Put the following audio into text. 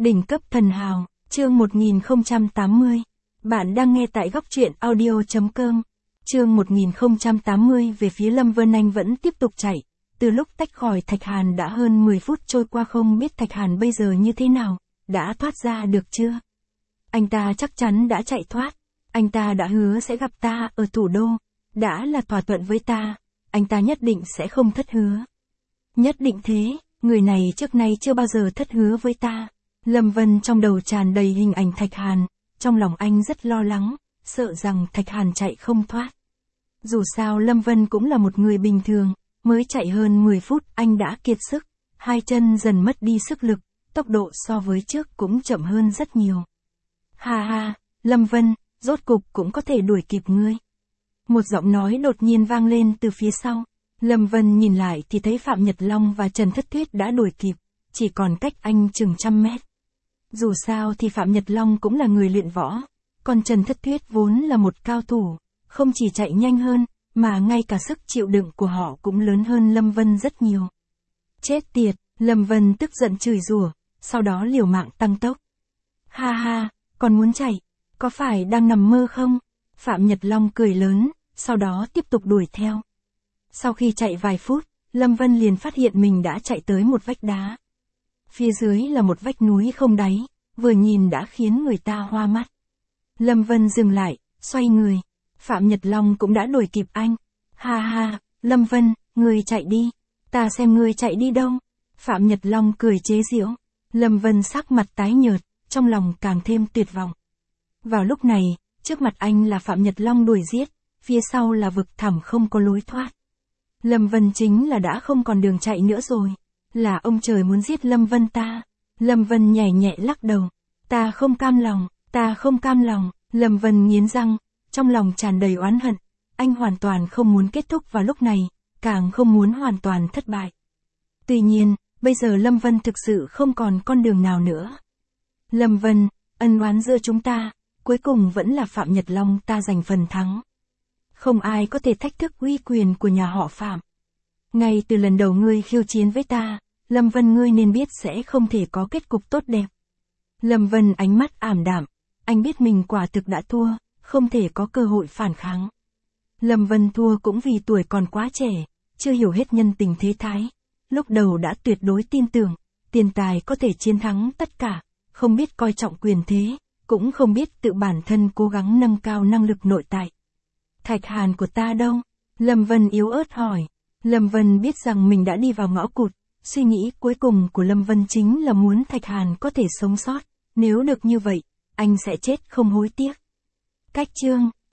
Đỉnh cấp thần hào, chương 1080. Bạn đang nghe tại góc truyện audio.com. Chương 1080 về phía Lâm Vân Anh vẫn tiếp tục chạy. Từ lúc tách khỏi Thạch Hàn đã hơn 10 phút trôi qua, không biết Thạch Hàn bây giờ như thế nào, đã thoát ra được chưa? Anh ta chắc chắn đã chạy thoát. Anh ta đã hứa sẽ gặp ta ở thủ đô. Đã là thỏa thuận với ta. Anh ta nhất định sẽ không thất hứa. Nhất định thế, người này trước nay chưa bao giờ thất hứa với ta. Lâm Vân trong đầu tràn đầy hình ảnh Thạch Hàn, trong lòng anh rất lo lắng, sợ rằng Thạch Hàn chạy không thoát. Dù sao Lâm Vân cũng là một người bình thường, mới chạy hơn 10 phút anh đã kiệt sức, hai chân dần mất đi sức lực, tốc độ so với trước cũng chậm hơn rất nhiều. Ha ha, Lâm Vân, rốt cục cũng có thể đuổi kịp ngươi. Một giọng nói đột nhiên vang lên từ phía sau. Lâm Vân nhìn lại thì thấy Phạm Nhật Long và Trần Thất Thuyết đã đuổi kịp, chỉ còn cách anh chừng trăm mét. Dù sao thì Phạm Nhật Long cũng là người luyện võ, còn Trần Thất Thuyết vốn là một cao thủ, không chỉ chạy nhanh hơn, mà ngay cả sức chịu đựng của họ cũng lớn hơn Lâm Vân rất nhiều. Chết tiệt, Lâm Vân tức giận chửi rủa, sau đó liều mạng tăng tốc. Ha ha, còn muốn chạy, có phải đang nằm mơ không? Phạm Nhật Long cười lớn, sau đó tiếp tục đuổi theo. Sau khi chạy vài phút, Lâm Vân liền phát hiện mình đã chạy tới một vách đá. Phía dưới là một vách núi không đáy, vừa nhìn đã khiến người ta hoa mắt. Lâm Vân dừng lại, xoay người. Phạm Nhật Long cũng đã đuổi kịp anh. Ha ha, Lâm Vân, ngươi chạy đi. Ta xem ngươi chạy đi đâu. Phạm Nhật Long cười chế giễu. Lâm Vân sắc mặt tái nhợt, trong lòng càng thêm tuyệt vọng. Vào lúc này, trước mặt anh là Phạm Nhật Long đuổi giết, phía sau là vực thẳm không có lối thoát. Lâm Vân chính là đã không còn đường chạy nữa rồi. Là ông trời muốn giết Lâm Vân ta. Lâm Vân nhẹ nhẹ lắc đầu. Ta không cam lòng, ta không cam lòng. Lâm Vân nghiến răng, trong lòng tràn đầy oán hận. Anh hoàn toàn không muốn kết thúc vào lúc này, càng không muốn hoàn toàn thất bại. Tuy nhiên, bây giờ Lâm Vân thực sự không còn con đường nào nữa. Lâm Vân, ân oán giữa chúng ta, cuối cùng vẫn là Phạm Nhật Long ta giành phần thắng. Không ai có thể thách thức uy quyền của nhà họ Phạm. Ngay từ lần đầu ngươi khiêu chiến với ta, Lâm Vân ngươi nên biết sẽ không thể có kết cục tốt đẹp. Lâm Vân ánh mắt ảm đạm, anh biết mình quả thực đã thua, không thể có cơ hội phản kháng. Lâm Vân thua cũng vì tuổi còn quá trẻ, chưa hiểu hết nhân tình thế thái. Lúc đầu đã tuyệt đối tin tưởng, tiền tài có thể chiến thắng tất cả, không biết coi trọng quyền thế, cũng không biết tự bản thân cố gắng nâng cao năng lực nội tại. Thạch Hàn của ta đâu? Lâm Vân yếu ớt hỏi. Lâm Vân biết rằng mình đã đi vào ngõ cụt, suy nghĩ cuối cùng của Lâm Vân chính là muốn Thạch Hàn có thể sống sót, nếu được như vậy, anh sẽ chết không hối tiếc. Cách chương